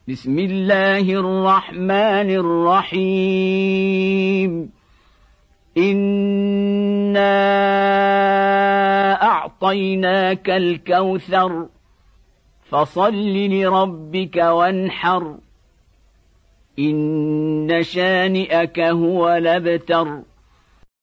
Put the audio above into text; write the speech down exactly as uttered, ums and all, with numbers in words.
بسم الله الرحمن الرحيم إنا أعطيناك الكوثر فصل لربك وانحر إن شانئك هو الأبتر.